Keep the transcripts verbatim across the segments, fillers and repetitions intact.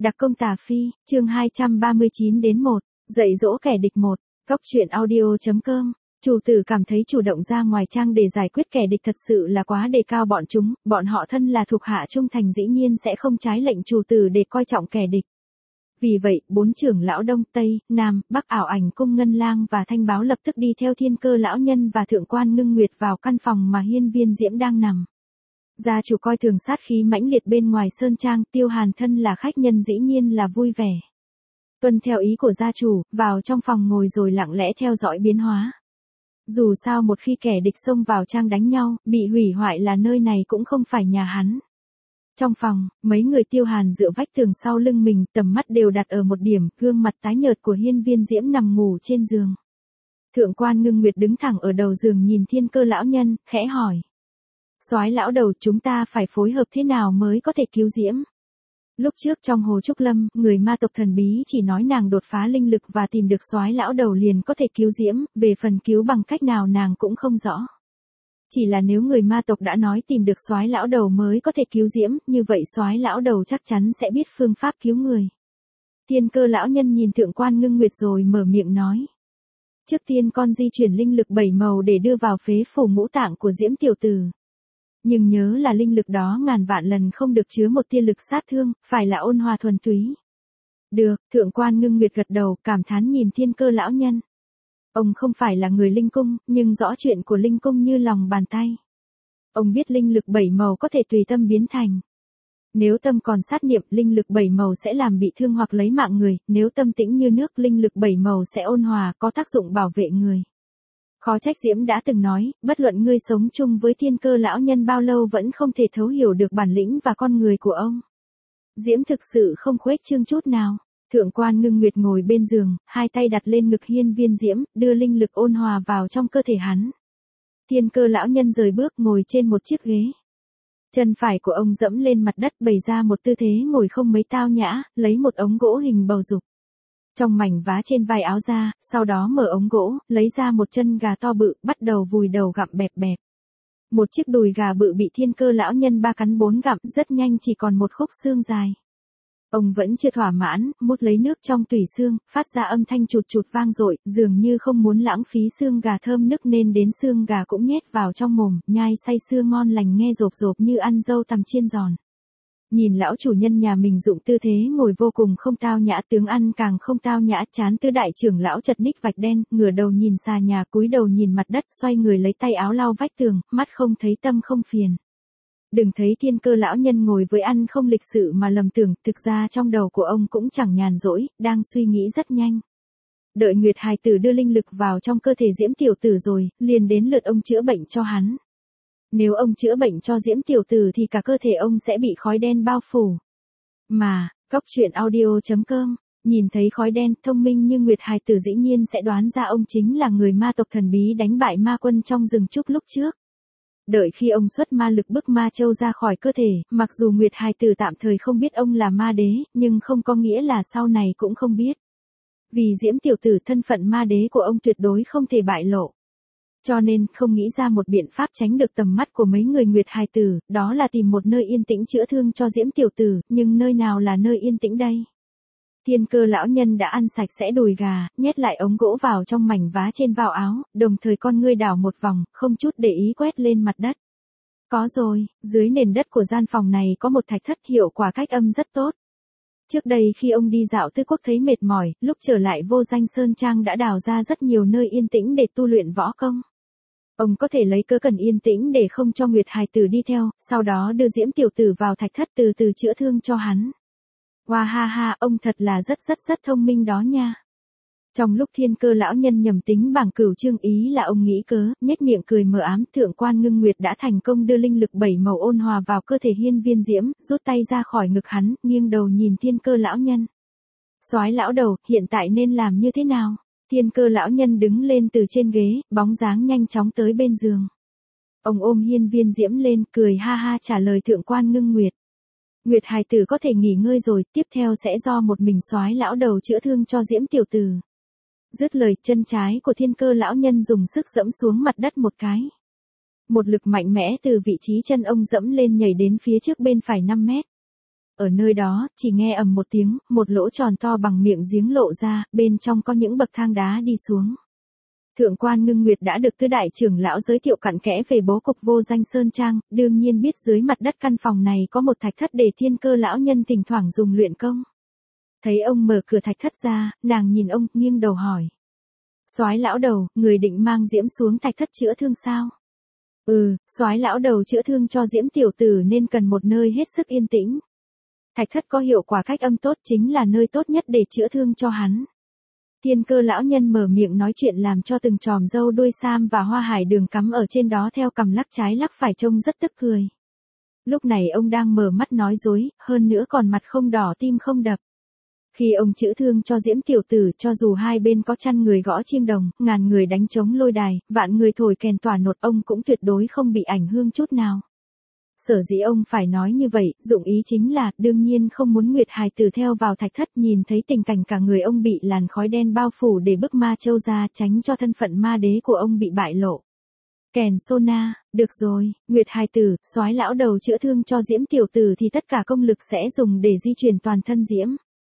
Đặc công tà phi, chương hai trăm ba mươi chín đến một, dạy dỗ kẻ địch một, Cóc truyện audio chấm com. Chủ tử cảm thấy chủ động ra ngoài trang để giải quyết kẻ địch thật sự là quá đề cao bọn chúng, bọn họ thân là thuộc hạ trung thành dĩ nhiên sẽ không trái lệnh chủ tử để coi trọng kẻ địch. Vì vậy, bốn trưởng lão Đông, Tây, Nam, Bắc ảo ảnh cung Ngân Lang và Thanh Báo lập tức đi theo Thiên Cơ lão nhân và Thượng quan Ngưng Nguyệt vào căn phòng mà Hiên Viên Diễm đang nằm. Gia chủ coi thường sát khí mãnh liệt bên ngoài sơn trang, Tiêu Hàn thân là khách nhân dĩ nhiên là vui vẻ. Tuân theo ý của gia chủ, vào trong phòng ngồi rồi lặng lẽ theo dõi biến hóa. Dù sao một khi kẻ địch xông vào trang đánh nhau, bị hủy hoại là nơi này cũng không phải nhà hắn. Trong phòng, mấy người Tiêu Hàn dựa vách tường sau lưng mình, tầm mắt đều đặt ở một điểm, gương mặt tái nhợt của Hiên Viên Diễm nằm ngủ trên giường. Thượng quan Ngưng Nguyệt đứng thẳng ở đầu giường nhìn Thiên Cơ lão nhân, khẽ hỏi. Soái lão đầu, chúng ta phải phối hợp thế nào mới có thể cứu Diễm? Lúc trước trong Hồ Trúc Lâm, người ma tộc thần bí chỉ nói nàng đột phá linh lực và tìm được soái lão đầu liền có thể cứu Diễm, về phần cứu bằng cách nào nàng cũng không rõ. Chỉ là nếu người ma tộc đã nói tìm được soái lão đầu mới có thể cứu Diễm, như vậy soái lão đầu chắc chắn sẽ biết phương pháp cứu người. Thiên Cơ lão nhân nhìn Thượng quan Ngưng Nguyệt rồi mở miệng nói. Trước tiên con di chuyển linh lực bảy màu để đưa vào phế phủ ngũ tạng của Diễm tiểu tử. Nhưng nhớ là linh lực đó ngàn vạn lần không được chứa một tia lực sát thương, phải là ôn hòa thuần túy. Được, Thượng quan Ngưng Nguyệt gật đầu, cảm thán nhìn Thiên Cơ lão nhân. Ông không phải là người linh cung, nhưng rõ chuyện của linh cung như lòng bàn tay. Ông biết linh lực bảy màu có thể tùy tâm biến thành. Nếu tâm còn sát niệm, linh lực bảy màu sẽ làm bị thương hoặc lấy mạng người, nếu tâm tĩnh như nước, linh lực bảy màu sẽ ôn hòa, có tác dụng bảo vệ người. Khó trách Diễm đã từng nói, bất luận ngươi sống chung với Thiên Cơ lão nhân bao lâu vẫn không thể thấu hiểu được bản lĩnh và con người của ông. Diễm thực sự không khuếch trương chút nào. Thượng quan Ngưng Nguyệt ngồi bên giường, hai tay đặt lên ngực Hiên Viên Diễm, đưa linh lực ôn hòa vào trong cơ thể hắn. Thiên Cơ lão nhân rời bước ngồi trên một chiếc ghế. Chân phải của ông dẫm lên mặt đất bày ra một tư thế ngồi không mấy tao nhã, lấy một ống gỗ hình bầu dục. Trong mảnh vá trên vai áo ra, sau đó mở ống gỗ, lấy ra một chân gà to bự, bắt đầu vùi đầu gặm bẹp bẹp. Một chiếc đùi gà bự bị Thiên Cơ lão nhân ba cắn bốn gặm, rất nhanh chỉ còn một khúc xương dài. Ông vẫn chưa thỏa mãn, mút lấy nước trong tủy xương, phát ra âm thanh chụt chụt vang dội, dường như không muốn lãng phí xương gà thơm nức nên đến xương gà cũng nhét vào trong mồm, nhai say sưa ngon lành nghe rộp rộp như ăn dâu tằm chiên giòn. Nhìn lão chủ nhân nhà mình dụng tư thế ngồi vô cùng không tao nhã, tướng ăn càng không tao nhã, chán Tư đại trưởng lão chật ních vạch đen, ngửa đầu nhìn xà nhà, cúi đầu nhìn mặt đất, xoay người lấy tay áo lau vách tường, mắt không thấy tâm không phiền. Đừng thấy Thiên Cơ lão nhân ngồi với ăn không lịch sự mà lầm tưởng, thực ra trong đầu của ông cũng chẳng nhàn rỗi, đang suy nghĩ rất nhanh. Đợi Nguyệt hài tử đưa linh lực vào trong cơ thể Diễm tiểu tử rồi, liền đến lượt ông chữa bệnh cho hắn. Nếu ông chữa bệnh cho Diễm tiểu tử thì cả cơ thể ông sẽ bị khói đen bao phủ. Mà, Cóc truyện audio chấm com, nhìn thấy khói đen, thông minh như Nguyệt hài tử dĩ nhiên sẽ đoán ra ông chính là người ma tộc thần bí đánh bại ma quân trong rừng trúc lúc trước. Đợi khi ông xuất ma lực bức ma châu ra khỏi cơ thể, mặc dù Nguyệt hài tử tạm thời không biết ông là ma đế, nhưng không có nghĩa là sau này cũng không biết. Vì Diễm tiểu tử thân phận ma đế của ông tuyệt đối không thể bại lộ. Cho nên, không nghĩ ra một biện pháp tránh được tầm mắt của mấy người Nguyệt hài tử, đó là tìm một nơi yên tĩnh chữa thương cho Diễm tiểu tử, nhưng nơi nào là nơi yên tĩnh đây? Thiên Cơ lão nhân đã ăn sạch sẽ đùi gà, nhét lại ống gỗ vào trong mảnh vá trên vào áo, đồng thời con ngươi đảo một vòng, không chút để ý quét lên mặt đất. Có rồi, dưới nền đất của gian phòng này có một thạch thất, hiệu quả cách âm rất tốt. Trước đây khi ông đi dạo Tư Quốc thấy mệt mỏi, lúc trở lại Vô Danh Sơn Trang đã đào ra rất nhiều nơi yên tĩnh để tu luyện võ công. Ông có thể lấy cớ cần yên tĩnh để không cho Nguyệt hài tử đi theo, sau đó đưa Diễm tiểu tử vào thạch thất từ từ chữa thương cho hắn. Wow ha ha, ông thật là rất rất rất thông minh đó nha. Trong lúc Thiên Cơ lão nhân nhầm tính bảng cửu chương ý là ông nghĩ cớ, nhếch miệng cười mờ ám, Thượng quan Ngưng Nguyệt đã thành công đưa linh lực bảy màu ôn hòa vào cơ thể Hiên Viên Diễm, rút tay ra khỏi ngực hắn, nghiêng đầu nhìn Thiên Cơ lão nhân. Soái lão đầu, hiện tại nên làm như thế nào? Thiên Cơ lão nhân đứng lên từ trên ghế, bóng dáng nhanh chóng tới bên giường. Ông ôm Hiên Viên Diễm lên, cười ha ha trả lời Thượng quan Ngưng Nguyệt. Nguyệt hài tử có thể nghỉ ngơi rồi, tiếp theo sẽ do một mình soái lão đầu chữa thương cho Diễm tiểu tử. Dứt lời, chân trái của Thiên Cơ lão nhân dùng sức dẫm xuống mặt đất một cái. Một lực mạnh mẽ từ vị trí chân ông dẫm lên nhảy đến phía trước bên phải năm mét. Ở nơi đó, chỉ nghe ầm một tiếng, một lỗ tròn to bằng miệng giếng lộ ra, bên trong có những bậc thang đá đi xuống. Thượng quan Ngưng Nguyệt đã được tứ đại trưởng lão giới thiệu cặn kẽ về bố cục vô danh sơn trang, đương nhiên biết dưới mặt đất căn phòng này có một thạch thất để Thiên Cơ lão nhân thỉnh thoảng dùng luyện công. Thấy ông mở cửa thạch thất ra, nàng nhìn ông, nghiêng đầu hỏi. Soái lão đầu, người định mang Diễm xuống thạch thất chữa thương sao? Ừ, soái lão đầu chữa thương cho Diễm tiểu tử nên cần một nơi hết sức yên tĩnh. Thạch thất có hiệu quả cách âm tốt, chính là nơi tốt nhất để chữa thương cho hắn. Thiên Cơ lão nhân mở miệng nói chuyện làm cho từng chòm râu đuôi sam và hoa hải đường cắm ở trên đó theo cằm lắc trái lắc phải trông rất tức cười. Lúc này ông đang mở mắt nói dối, hơn nữa còn mặt không đỏ tim không đập. Khi ông chữa thương cho Diễm tiểu tử, cho dù hai bên có trăm người gõ chiêng đồng, ngàn người đánh trống lôi đài, vạn người thổi kèn tỏa nột, ông cũng tuyệt đối không bị ảnh hưởng chút nào. Sở dĩ ông phải nói như vậy, dụng ý chính là, đương nhiên không muốn Nguyệt hài tử theo vào thạch thất nhìn thấy tình cảnh cả người ông bị làn khói đen bao phủ để bức ma châu ra, tránh cho thân phận ma đế của ông bị bại lộ. Kèn Sona, được rồi, Nguyệt hài tử, soái lão đầu chữa thương cho Diễm tiểu tử thì tất cả công lực sẽ dùng để di chuyển toàn thân Diễm.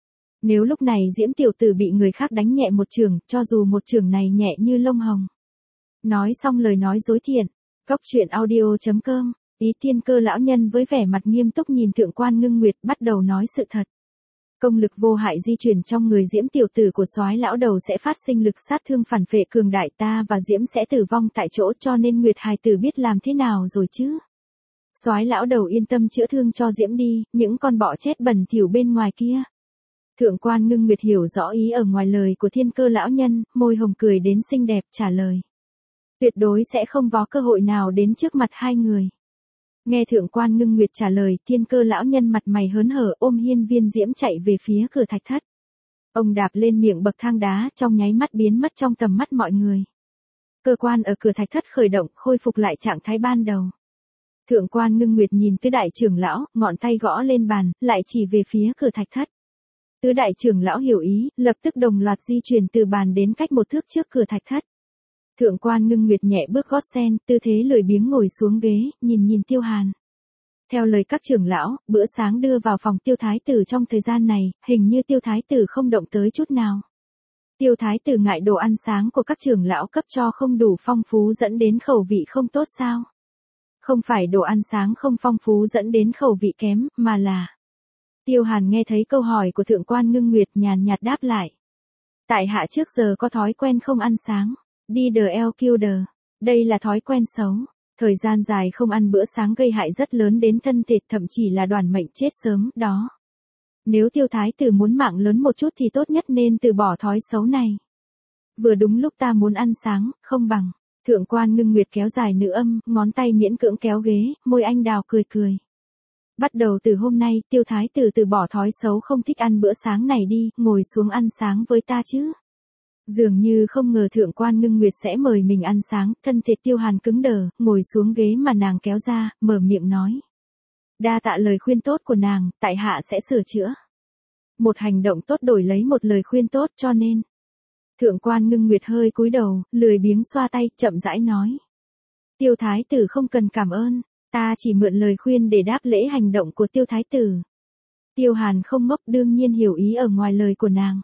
Nếu lúc này Diễm tiểu tử bị người khác đánh nhẹ một chưởng, cho dù một chưởng này nhẹ như lông hồng. Nói xong lời nói dối thiện, Cốc truyện audio chấm com. Ý Thiên Cơ lão nhân với vẻ mặt nghiêm túc nhìn Thượng quan Ngưng Nguyệt, bắt đầu nói sự thật. Công lực vô hại di chuyển trong người Diễm tiểu tử của soái lão đầu sẽ phát sinh lực sát thương phản phệ cường đại, ta và Diễm sẽ tử vong tại chỗ, cho nên Nguyệt hài tử biết làm thế nào rồi chứ. Soái lão đầu yên tâm chữa thương cho Diễm đi, những con bọ chết bẩn thỉu bên ngoài kia. Thượng quan Ngưng Nguyệt hiểu rõ ý ở ngoài lời của Thiên Cơ lão nhân, môi hồng cười đến xinh đẹp trả lời. Tuyệt đối sẽ không có cơ hội nào đến trước mặt hai người. Nghe Thượng quan Ngưng Nguyệt trả lời, Thiên Cơ lão nhân mặt mày hớn hở ôm hiên viên Diễm chạy về phía cửa thạch thất. Ông đạp lên miệng bậc thang đá, trong nháy mắt biến mất trong tầm mắt mọi người. Cơ quan ở cửa thạch thất khởi động, khôi phục lại trạng thái ban đầu. Thượng quan Ngưng Nguyệt nhìn tứ đại trưởng lão, ngọn tay gõ lên bàn, lại chỉ về phía cửa thạch thất. Tứ đại trưởng lão hiểu ý, lập tức đồng loạt di chuyển từ bàn đến cách một thước trước cửa thạch thất. Thượng quan Ngưng Nguyệt nhẹ bước gót sen, tư thế lười biếng ngồi xuống ghế, nhìn nhìn Tiêu Hàn. Theo lời các trưởng lão, bữa sáng đưa vào phòng Tiêu Thái Tử trong thời gian này, hình như Tiêu Thái Tử không động tới chút nào. Tiêu Thái Tử ngại đồ ăn sáng của các trưởng lão cấp cho không đủ phong phú dẫn đến khẩu vị không tốt sao? Không phải đồ ăn sáng không phong phú dẫn đến khẩu vị kém, mà là... Tiêu Hàn nghe thấy câu hỏi của Thượng quan Ngưng Nguyệt nhàn nhạt đáp lại. Tại hạ trước giờ có thói quen không ăn sáng. Đi đờ eo kiêu đờ. Đây là thói quen xấu. Thời gian dài không ăn bữa sáng gây hại rất lớn đến thân thể, thậm chí là đoàn mệnh chết sớm, đó. Nếu Tiêu Thái Tử muốn mạng lớn một chút thì tốt nhất nên từ bỏ thói xấu này. Vừa đúng lúc ta muốn ăn sáng, không bằng. Thượng quan Ngưng Nguyệt kéo dài nữ âm, ngón tay miễn cưỡng kéo ghế, môi anh đào cười cười. Bắt đầu từ hôm nay, Tiêu Thái Tử từ bỏ thói xấu không thích ăn bữa sáng này đi, ngồi xuống ăn sáng với ta chứ. Dường như không ngờ Thượng quan Ngưng Nguyệt sẽ mời mình ăn sáng, thân thể Tiêu Hàn cứng đờ, ngồi xuống ghế mà nàng kéo ra, mở miệng nói. Đa tạ lời khuyên tốt của nàng, tại hạ sẽ sửa chữa. Một hành động tốt đổi lấy một lời khuyên tốt, cho nên. Thượng quan Ngưng Nguyệt hơi cúi đầu, lười biếng xoa tay, chậm rãi nói. Tiêu Thái Tử không cần cảm ơn, ta chỉ mượn lời khuyên để đáp lễ hành động của Tiêu Thái Tử. Tiêu Hàn không ngốc, đương nhiên hiểu ý ở ngoài lời của nàng.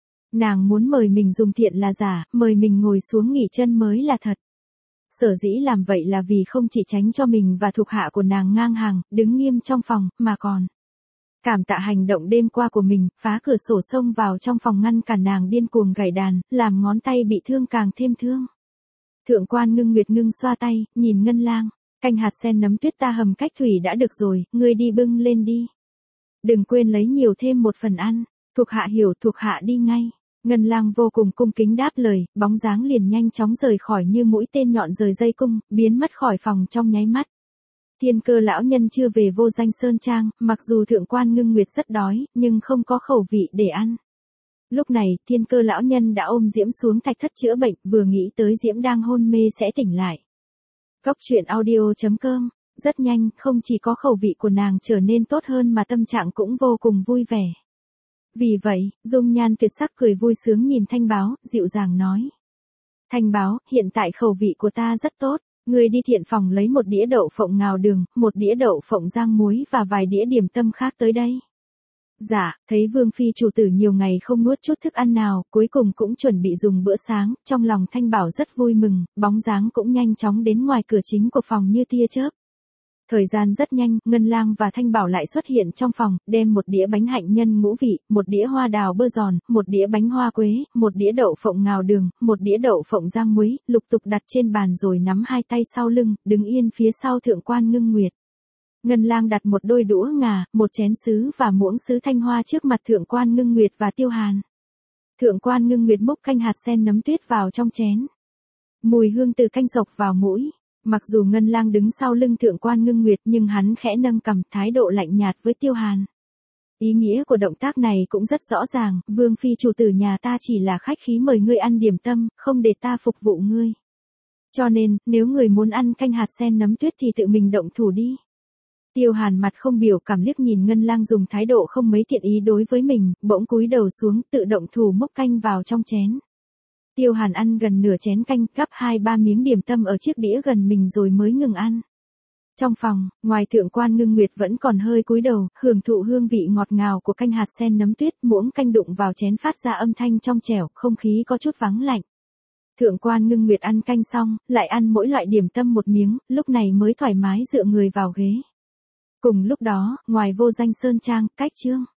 Nàng muốn mời mình dùng thiện là giả, mời mình ngồi xuống nghỉ chân mới là thật. Sở dĩ làm vậy là vì không chỉ tránh cho mình và thuộc hạ của nàng ngang hàng, đứng nghiêm trong phòng, mà còn cảm tạ hành động đêm qua của mình, phá cửa sổ xông vào trong phòng ngăn cản nàng điên cuồng gảy đàn, làm ngón tay bị thương càng thêm thương. Thượng quan Ngưng Nguyệt ngưng xoa tay, nhìn Ngân Lang, canh hạt sen nấm tuyết ta hầm cách thủy đã được rồi, ngươi đi bưng lên đi. Đừng quên lấy nhiều thêm một phần ăn, thuộc hạ hiểu, thuộc hạ đi ngay. Ngân Lang vô cùng cung kính đáp lời, bóng dáng liền nhanh chóng rời khỏi như mũi tên nhọn rời dây cung, biến mất khỏi phòng trong nháy mắt. Thiên Cơ lão nhân chưa về vô danh sơn trang, mặc dù Thượng quan Ngưng Nguyệt rất đói, nhưng không có khẩu vị để ăn. Lúc này, Thiên Cơ lão nhân đã ôm Diễm xuống thạch thất chữa bệnh, vừa nghĩ tới Diễm đang hôn mê sẽ tỉnh lại. Cốc truyện audio chấm com. Rất nhanh, không chỉ có khẩu vị của nàng trở nên tốt hơn mà tâm trạng cũng vô cùng vui vẻ. Vì vậy, dung nhan tuyệt sắc cười vui sướng nhìn Thanh Báo, dịu dàng nói. Thanh Báo, hiện tại khẩu vị của ta rất tốt, ngươi đi thiện phòng lấy một đĩa đậu phộng ngào đường, một đĩa đậu phộng rang muối và vài đĩa điểm tâm khác tới đây. Dạ, thấy Vương Phi chủ tử nhiều ngày không nuốt chút thức ăn nào, cuối cùng cũng chuẩn bị dùng bữa sáng, trong lòng Thanh Bảo rất vui mừng, bóng dáng cũng nhanh chóng đến ngoài cửa chính của phòng như tia chớp. Thời gian rất nhanh, Ngân Lang và Thanh Bảo lại xuất hiện trong phòng, đem một đĩa bánh hạnh nhân ngũ vị, một đĩa hoa đào bơ giòn, một đĩa bánh hoa quế, một đĩa đậu phộng ngào đường, một đĩa đậu phộng rang muối, lục tục đặt trên bàn rồi nắm hai tay sau lưng, đứng yên phía sau Thượng quan Ngưng Nguyệt. Ngân Lang đặt một đôi đũa ngà, một chén sứ và muỗng sứ thanh hoa trước mặt Thượng quan Ngưng Nguyệt và Tiêu Hàn. Thượng quan Ngưng Nguyệt múc canh hạt sen nấm tuyết vào trong chén. Mùi hương từ canh sộc vào mũi. Mặc dù Ngân Lang đứng sau lưng Thượng quan Ngưng Nguyệt nhưng hắn khẽ nâng cằm, thái độ lạnh nhạt với Tiêu Hàn. Ý nghĩa của động tác này cũng rất rõ ràng, Vương Phi chủ tử nhà ta chỉ là khách khí mời ngươi ăn điểm tâm, không để ta phục vụ ngươi. Cho nên, nếu người muốn ăn canh hạt sen nấm tuyết thì tự mình động thủ đi. Tiêu Hàn mặt không biểu cảm liếc nhìn Ngân Lang dùng thái độ không mấy thiện ý đối với mình, bỗng cúi đầu xuống tự động thủ múc canh vào trong chén. Tiêu Hàn ăn gần nửa chén canh, gắp hai ba miếng điểm tâm ở chiếc đĩa gần mình rồi mới ngừng ăn. Trong phòng, ngoài Thượng quan Ngưng Nguyệt vẫn còn hơi cúi đầu, hưởng thụ hương vị ngọt ngào của canh hạt sen nấm tuyết, muỗng canh đụng vào chén phát ra âm thanh trong trẻo, không khí có chút vắng lạnh. Thượng quan Ngưng Nguyệt ăn canh xong, lại ăn mỗi loại điểm tâm một miếng, lúc này mới thoải mái dựa người vào ghế. Cùng lúc đó, ngoài Vô Danh Sơn Trang, cách Trương